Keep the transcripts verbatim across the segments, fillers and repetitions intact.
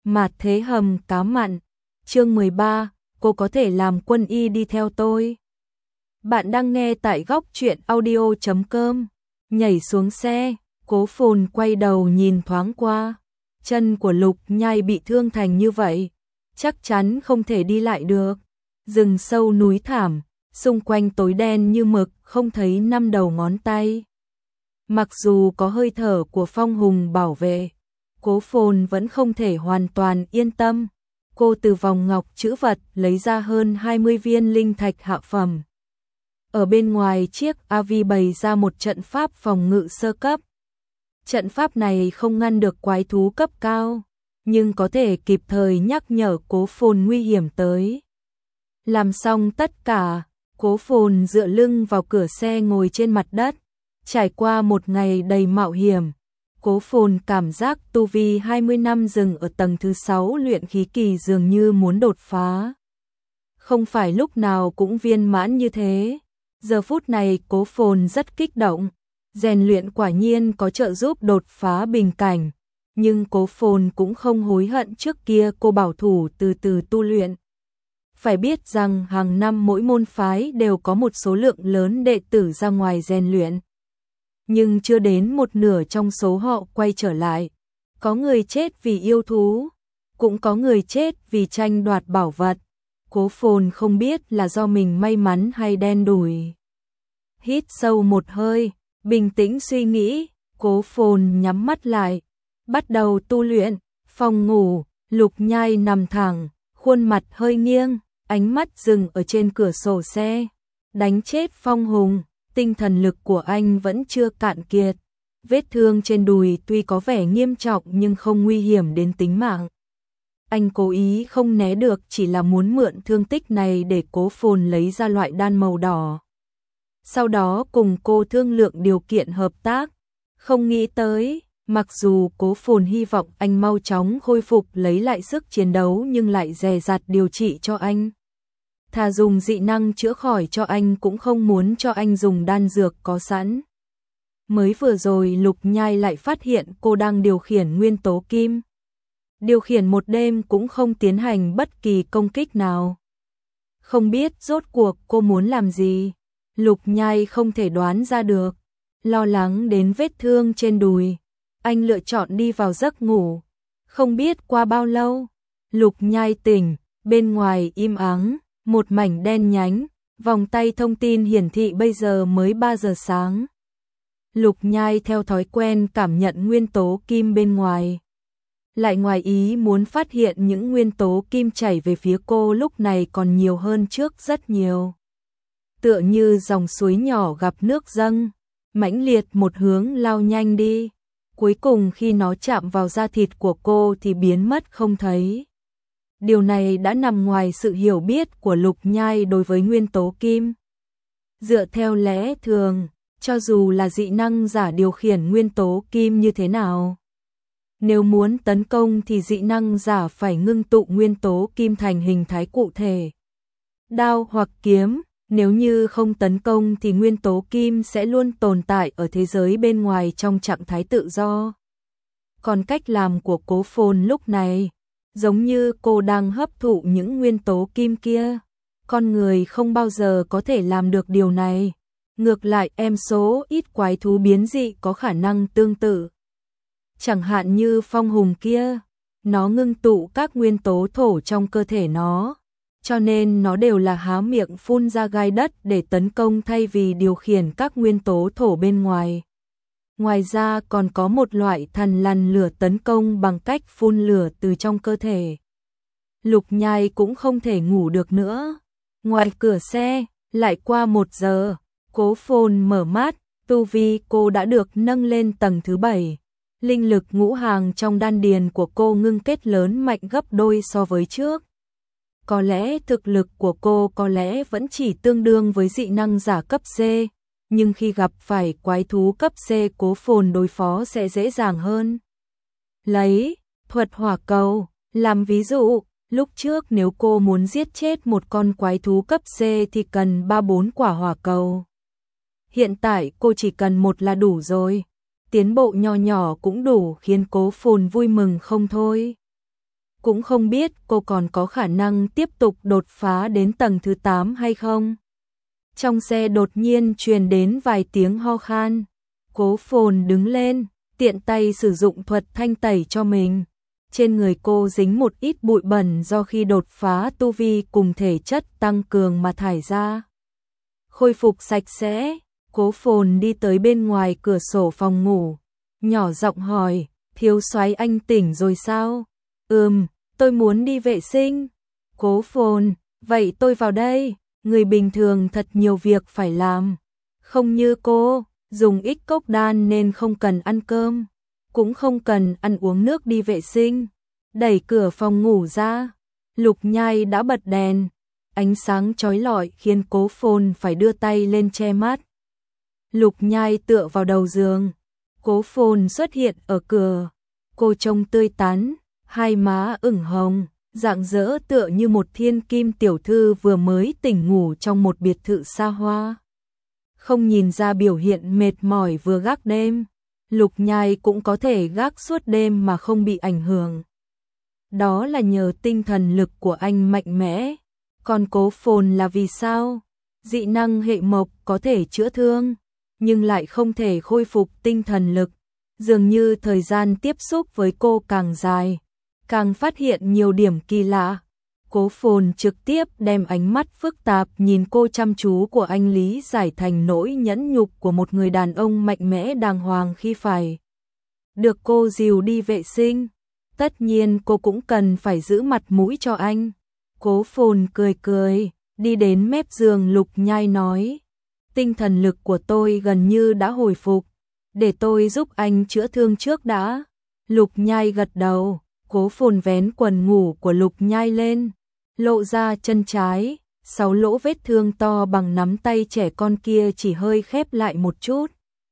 Mạt thế hầm cá mặn, chương mười ba, cô có thể làm quân y đi theo tôi. Bạn đang nghe tại góc truyện audio chấm com. Nhảy xuống xe, Cố Phồn quay đầu nhìn thoáng qua. Chân của Lục Nhai bị thương thành như vậy, chắc chắn không thể đi lại được. Rừng sâu núi thảm, xung quanh tối đen như mực, không thấy năm đầu ngón tay. Mặc dù có hơi thở của Phong Hùng bảo vệ, Cố Phồn vẫn không thể hoàn toàn yên tâm. Cô từ vòng ngọc trữ vật lấy ra hơn hai mươi viên linh thạch hạ phẩm. Ở bên ngoài chiếc a vê bày ra một trận pháp phòng ngự sơ cấp. Trận pháp này không ngăn được quái thú cấp cao, nhưng có thể kịp thời nhắc nhở Cố Phồn nguy hiểm tới. Làm xong tất cả, Cố Phồn dựa lưng vào cửa xe ngồi trên mặt đất. Trải qua một ngày đầy mạo hiểm, Cố Phồn cảm giác tu vi hai mươi năm dừng ở tầng thứ sáu luyện khí kỳ dường như muốn đột phá. Không phải lúc nào cũng viên mãn như thế. Giờ phút này Cố Phồn rất kích động. Rèn luyện quả nhiên có trợ giúp đột phá bình cảnh, nhưng Cố Phồn cũng không hối hận trước kia cô bảo thủ từ từ tu luyện. Phải biết rằng hàng năm mỗi môn phái đều có một số lượng lớn đệ tử ra ngoài rèn luyện. Nhưng chưa đến một nửa trong số họ quay trở lại. Có người chết vì yêu thú, cũng có người chết vì tranh đoạt bảo vật. Cố Phồn không biết là do mình may mắn hay đen đủi. Hít sâu một hơi, bình tĩnh suy nghĩ, Cố Phồn nhắm mắt lại, bắt đầu tu luyện. Phòng ngủ, Lục Nhai nằm thẳng, khuôn mặt hơi nghiêng, ánh mắt dừng ở trên cửa sổ xe. Đánh chết Phong Hùng, tinh thần lực của anh vẫn chưa cạn kiệt. Vết thương trên đùi tuy có vẻ nghiêm trọng nhưng không nguy hiểm đến tính mạng. Anh cố ý không né được, chỉ là muốn mượn thương tích này để Cố Phồn lấy ra loại đan màu đỏ. Sau đó cùng cô thương lượng điều kiện hợp tác. Không nghĩ tới, mặc dù Cố Phồn hy vọng anh mau chóng khôi phục lấy lại sức chiến đấu nhưng lại dè dặt điều trị cho anh. Thà dùng dị năng chữa khỏi cho anh cũng không muốn cho anh dùng đan dược có sẵn. Mới vừa rồi Lục Nhai lại phát hiện cô đang điều khiển nguyên tố kim. Điều khiển một đêm cũng không tiến hành bất kỳ công kích nào. Không biết rốt cuộc cô muốn làm gì, Lục Nhai không thể đoán ra được. Lo lắng đến vết thương trên đùi, anh lựa chọn đi vào giấc ngủ. Không biết qua bao lâu, Lục Nhai tỉnh, bên ngoài im ắng, một mảnh đen nhánh, vòng tay thông tin hiển thị bây giờ mới ba giờ sáng. Lục Nhai theo thói quen cảm nhận nguyên tố kim bên ngoài. Lại ngoài ý muốn phát hiện những nguyên tố kim chảy về phía cô lúc này còn nhiều hơn trước rất nhiều. Tựa như dòng suối nhỏ gặp nước dâng, mãnh liệt một hướng lao nhanh đi. Cuối cùng khi nó chạm vào da thịt của cô thì biến mất không thấy. Điều này đã nằm ngoài sự hiểu biết của Lục Nhai đối với nguyên tố kim. Dựa theo lẽ thường, cho dù là dị năng giả điều khiển nguyên tố kim như thế nào, nếu muốn tấn công thì dị năng giả phải ngưng tụ nguyên tố kim thành hình thái cụ thể. Đao hoặc kiếm, nếu như không tấn công thì nguyên tố kim sẽ luôn tồn tại ở thế giới bên ngoài trong trạng thái tự do. Còn cách làm của Cố Phồn lúc này, giống như cô đang hấp thụ những nguyên tố kim kia. Con người không bao giờ có thể làm được điều này. Ngược lại em số ít quái thú biến dị có khả năng tương tự. Chẳng hạn như Phong Hùng kia, nó ngưng tụ các nguyên tố thổ trong cơ thể nó, cho nên nó đều là há miệng phun ra gai đất để tấn công thay vì điều khiển các nguyên tố thổ bên ngoài. Ngoài ra còn có một loại thần lằn lửa tấn công bằng cách phun lửa từ trong cơ thể. Lục Nhai cũng không thể ngủ được nữa. Ngoài cửa xe, lại qua một giờ, Cố Phồn mở mắt, tu vi cô đã được nâng lên tầng thứ bảy. Linh lực ngũ hàng trong đan điền của cô ngưng kết lớn mạnh gấp đôi so với trước. Có lẽ thực lực của cô có lẽ vẫn chỉ tương đương với dị năng giả cấp C, nhưng khi gặp phải quái thú cấp C Cố Phồn đối phó sẽ dễ dàng hơn. Lấy thuật hỏa cầu làm ví dụ, lúc trước nếu cô muốn giết chết một con quái thú cấp C thì cần ba bốn quả hỏa cầu. Hiện tại cô chỉ cần một là đủ rồi. Tiến bộ nho nhỏ cũng đủ khiến Cố Phồn vui mừng không thôi. cũng không biết cô còn có khả năng tiếp tục đột phá đến tầng thứ tám hay không. Trong xe đột nhiên truyền đến vài tiếng ho khan. Cố Phồn đứng lên, tiện tay sử dụng thuật thanh tẩy cho mình. Trên người cô dính một ít bụi bẩn do khi đột phá tu vi cùng thể chất tăng cường mà thải ra. Khôi phục sạch sẽ, Cố Phồn đi tới bên ngoài cửa sổ phòng ngủ, nhỏ giọng hỏi, thiếu soái anh tỉnh rồi sao? Ừm, tôi muốn đi vệ sinh. Cố Phồn, vậy tôi vào đây, người bình thường thật nhiều việc phải làm. Không như cô, dùng ít cốc đan nên không cần ăn cơm, cũng không cần ăn uống nước đi vệ sinh. Đẩy cửa phòng ngủ ra, Lục Nhai đã bật đèn, ánh sáng chói lọi khiến Cố Phồn phải đưa tay lên che mắt. Lục Nhai tựa vào đầu giường, Cố Phồn xuất hiện ở cửa, cô trông tươi tắn, hai má ửng hồng, rạng rỡ tựa như một thiên kim tiểu thư vừa mới tỉnh ngủ trong một biệt thự xa hoa. Không nhìn ra biểu hiện mệt mỏi vừa gác đêm, Lục Nhai cũng có thể gác suốt đêm mà không bị ảnh hưởng. Đó là nhờ tinh thần lực của anh mạnh mẽ. Còn Cố Phồn là vì sao? Dị năng hệ mộc có thể chữa thương, nhưng lại không thể khôi phục tinh thần lực. Dường như thời gian tiếp xúc với cô càng dài, càng phát hiện nhiều điểm kỳ lạ. Cố Phồn trực tiếp đem ánh mắt phức tạp nhìn cô chăm chú của anh lý giải thành nỗi nhẫn nhục của một người đàn ông mạnh mẽ đàng hoàng khi phải được cô dìu đi vệ sinh. Tất nhiên cô cũng cần phải giữ mặt mũi cho anh. Cố Phồn cười cười, đi đến mép giường Lục Nhai nói, tinh thần lực của tôi gần như đã hồi phục, để tôi giúp anh chữa thương trước đã. Lục Nhai gật đầu, Cố Phồn vén quần ngủ của Lục Nhai lên, lộ ra chân trái, sáu lỗ vết thương to bằng nắm tay trẻ con kia chỉ hơi khép lại một chút.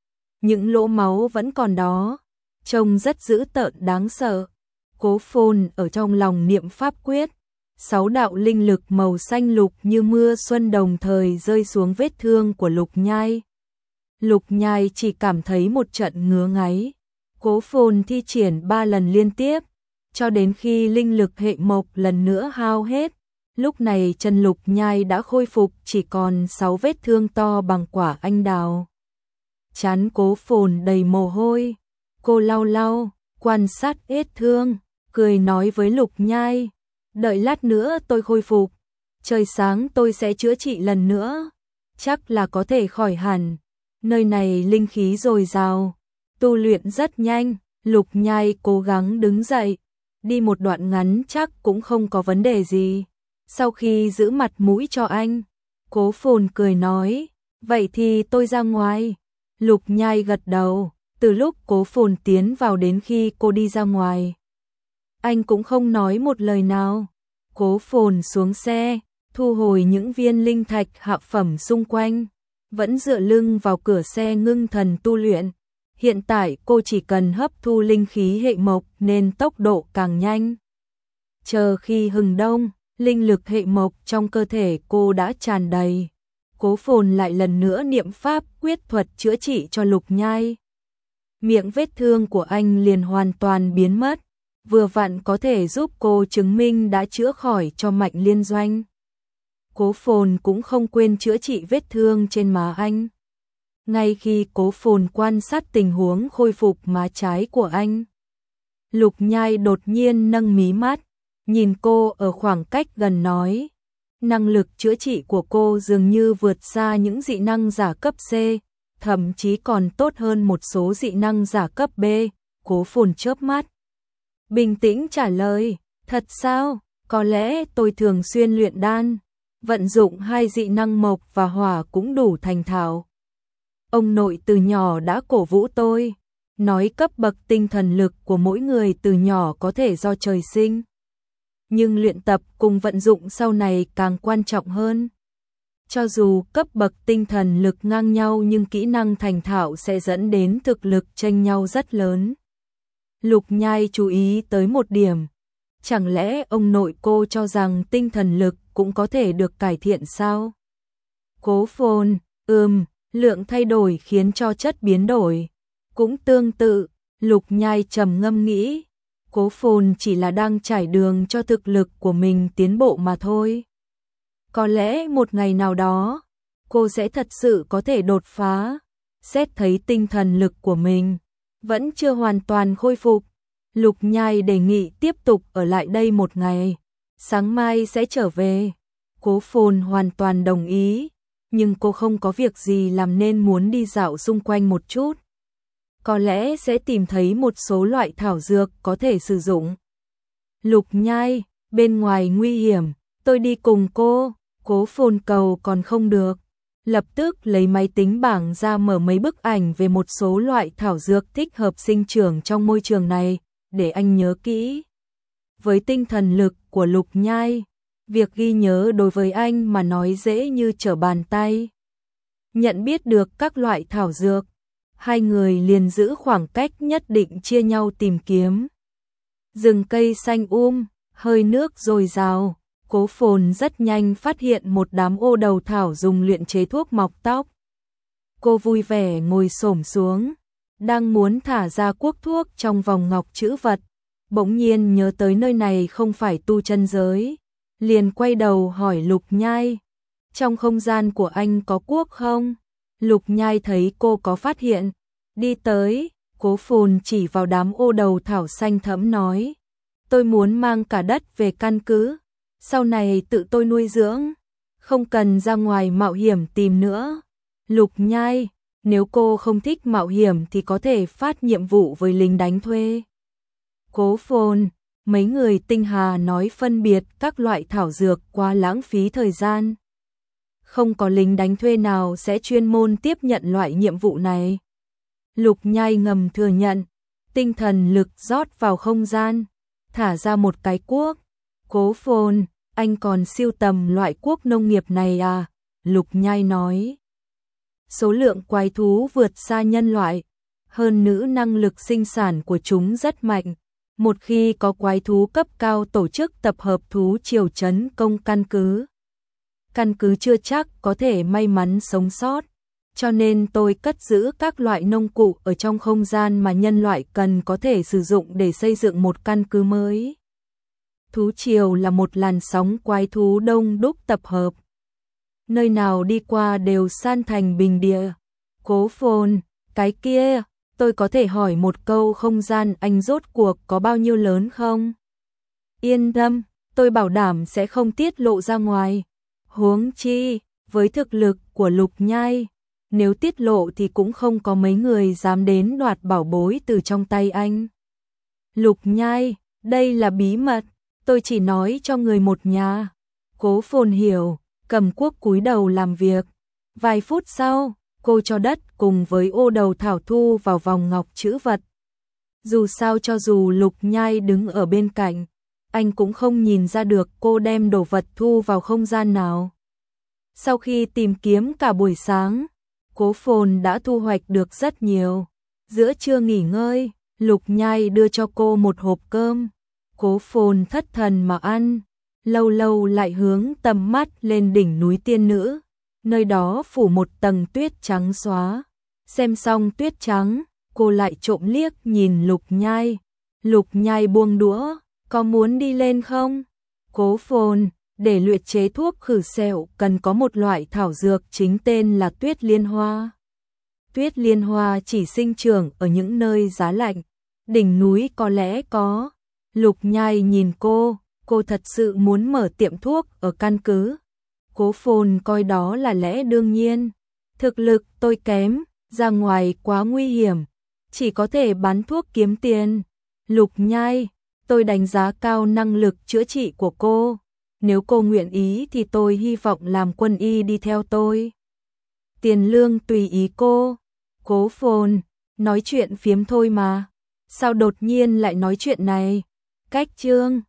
Những lỗ máu vẫn còn đó, trông rất dữ tợn đáng sợ. Cố Phồn ở trong lòng niệm pháp quyết, sáu đạo linh lực màu xanh lục như mưa xuân đồng thời rơi xuống vết thương của Lục Nhai. Lục Nhai chỉ cảm thấy một trận ngứa ngáy. Cố Phồn thi triển ba lần liên tiếp, cho đến khi linh lực hệ mộc lần nữa hao hết. Lúc này chân Lục Nhai đã khôi phục chỉ còn sáu vết thương to bằng quả anh đào. Trán Cố Phồn đầy mồ hôi, cô lau lau, quan sát vết thương, cười nói với Lục Nhai, đợi lát nữa tôi khôi phục, trời sáng tôi sẽ chữa trị lần nữa, chắc là có thể khỏi hẳn. Nơi này linh khí dồi dào, tu luyện rất nhanh. Lục Nhai cố gắng đứng dậy, đi một đoạn ngắn chắc cũng không có vấn đề gì. Sau khi giữ mặt mũi cho anh, Cố Phồn cười nói, vậy thì tôi ra ngoài. Lục Nhai gật đầu, từ lúc Cố Phồn tiến vào đến khi cô đi ra ngoài, anh cũng không nói một lời nào. Cố Phồn xuống xe, thu hồi những viên linh thạch hạ phẩm xung quanh, vẫn dựa lưng vào cửa xe ngưng thần tu luyện. Hiện tại cô chỉ cần hấp thu linh khí hệ mộc nên tốc độ càng nhanh. Chờ khi hừng đông, linh lực hệ mộc trong cơ thể cô đã tràn đầy. Cố Phồn lại lần nữa niệm pháp quyết thuật chữa trị cho Lục Nhai. Miệng vết thương của anh liền hoàn toàn biến mất, vừa vặn có thể giúp cô chứng minh đã chữa khỏi cho Mạnh Liên Doanh. Cố Phồn cũng không quên chữa trị vết thương trên má anh. Ngay khi Cố Phồn quan sát tình huống khôi phục má trái của anh, Lục Nhai đột nhiên nâng mí mắt, nhìn cô ở khoảng cách gần nói, năng lực chữa trị của cô dường như vượt xa những dị năng giả cấp C, thậm chí còn tốt hơn một số dị năng giả cấp B. Cố Phồn chớp mắt, bình tĩnh trả lời, thật sao? Có lẽ tôi thường xuyên luyện đan, vận dụng hai dị năng mộc và hỏa cũng đủ thành thạo. Ông nội từ nhỏ đã cổ vũ tôi, nói cấp bậc tinh thần lực của mỗi người từ nhỏ có thể do trời sinh, nhưng luyện tập cùng vận dụng sau này càng quan trọng hơn. Cho dù cấp bậc tinh thần lực ngang nhau nhưng kỹ năng thành thạo sẽ dẫn đến thực lực chênh nhau rất lớn. Lục Nhai chú ý tới một điểm, chẳng lẽ ông nội cô cho rằng tinh thần lực cũng có thể được cải thiện sao? Cố Phồn, ừm, lượng thay đổi khiến cho chất biến đổi. Cũng tương tự, Lục Nhai trầm ngâm nghĩ, Cố Phồn chỉ là đang trải đường cho thực lực của mình tiến bộ mà thôi. Có lẽ một ngày nào đó, cô sẽ thật sự có thể đột phá. Xét thấy tinh thần lực của mình vẫn chưa hoàn toàn khôi phục, Lục Nhai đề nghị tiếp tục ở lại đây một ngày, sáng mai sẽ trở về. Cố Phồn hoàn toàn đồng ý, nhưng cô không có việc gì làm nên muốn đi dạo xung quanh một chút. Có lẽ sẽ tìm thấy một số loại thảo dược có thể sử dụng. Lục Nhai, bên ngoài nguy hiểm, tôi đi cùng cô. Cố Phồn cầu còn không được, lập tức lấy máy tính bảng ra mở mấy bức ảnh về một số loại thảo dược thích hợp sinh trưởng trong môi trường này, để anh nhớ kỹ. Với tinh thần lực của Lục Nhai, việc ghi nhớ đối với anh mà nói dễ như trở bàn tay. Nhận biết được các loại thảo dược, hai người liền giữ khoảng cách nhất định chia nhau tìm kiếm. Rừng cây xanh um, hơi nước dồi dào. Cố Phồn rất nhanh phát hiện một đám ô đầu thảo dùng luyện chế thuốc mọc tóc. Cô vui vẻ ngồi xổm xuống, đang muốn thả ra cuốc thuốc trong vòng ngọc trữ vật, bỗng nhiên nhớ tới nơi này không phải tu chân giới, liền quay đầu hỏi Lục Nhai, trong không gian của anh có cuốc không? Lục Nhai thấy cô có phát hiện, đi tới, Cố Phồn chỉ vào đám ô đầu thảo xanh thẫm nói, tôi muốn mang cả đất về căn cứ. Sau này tự tôi nuôi dưỡng, không cần ra ngoài mạo hiểm tìm nữa. Lục Nhai, nếu cô không thích mạo hiểm thì có thể phát nhiệm vụ với lính đánh thuê. Cố Phồn, mấy người tinh hà nói phân biệt các loại thảo dược quá lãng phí thời gian. Không có lính đánh thuê nào sẽ chuyên môn tiếp nhận loại nhiệm vụ này. Lục Nhai ngầm thừa nhận, tinh thần lực rót vào không gian, thả ra một cái cuốc. Cố Phồn, anh còn siêu tầm loại cuốc nông nghiệp này à? Lục Nhai nói. Số lượng quái thú vượt xa nhân loại, hơn nữa năng lực sinh sản của chúng rất mạnh. Một khi có quái thú cấp cao tổ chức tập hợp thú triều trấn công căn cứ, căn cứ chưa chắc có thể may mắn sống sót. Cho nên tôi cất giữ các loại nông cụ ở trong không gian mà nhân loại cần có thể sử dụng để xây dựng một căn cứ mới. Thú triều là một làn sóng quái thú đông đúc tập hợp. Nơi nào đi qua đều san thành bình địa. Cố Phồn, cái kia, tôi có thể hỏi một câu không gian anh rốt cuộc có bao nhiêu lớn không? Yên tâm, tôi bảo đảm sẽ không tiết lộ ra ngoài. Huống chi, với thực lực của Lục Nhai, nếu tiết lộ thì cũng không có mấy người dám đến đoạt bảo bối từ trong tay anh. Lục Nhai, đây là bí mật. Tôi chỉ nói cho người một nhà. Cố Phồn hiểu, cầm cuốc cúi đầu làm việc. Vài phút sau, cô cho đất cùng với ô đầu thảo thu vào vòng ngọc trữ vật. Dù sao cho dù Lục Nhai đứng ở bên cạnh, anh cũng không nhìn ra được cô đem đồ vật thu vào không gian nào. Sau khi tìm kiếm cả buổi sáng, Cố Phồn đã thu hoạch được rất nhiều. Giữa trưa nghỉ ngơi, Lục Nhai đưa cho cô một hộp cơm. Cố Phồn thất thần mà ăn, lâu lâu lại hướng tầm mắt lên đỉnh núi tiên nữ, nơi đó phủ một tầng tuyết trắng xóa. Xem xong tuyết trắng, cô lại trộm liếc nhìn Lục Nhai. Lục Nhai buông đũa, có muốn đi lên không? Cố Phồn, để luyện chế thuốc khử sẹo cần có một loại thảo dược chính tên là tuyết liên hoa. Tuyết liên hoa chỉ sinh trưởng ở những nơi giá lạnh, đỉnh núi có lẽ có. Lục Nhai nhìn cô, cô thật sự muốn mở tiệm thuốc ở căn cứ. Cố Phồn coi đó là lẽ đương nhiên. Thực lực tôi kém, ra ngoài quá nguy hiểm, chỉ có thể bán thuốc kiếm tiền. Lục Nhai, tôi đánh giá cao năng lực chữa trị của cô. Nếu cô nguyện ý thì tôi hy vọng làm quân y đi theo tôi. Tiền lương tùy ý cô. Cố Phồn, nói chuyện phiếm thôi mà. Sao đột nhiên lại nói chuyện này? Cách chương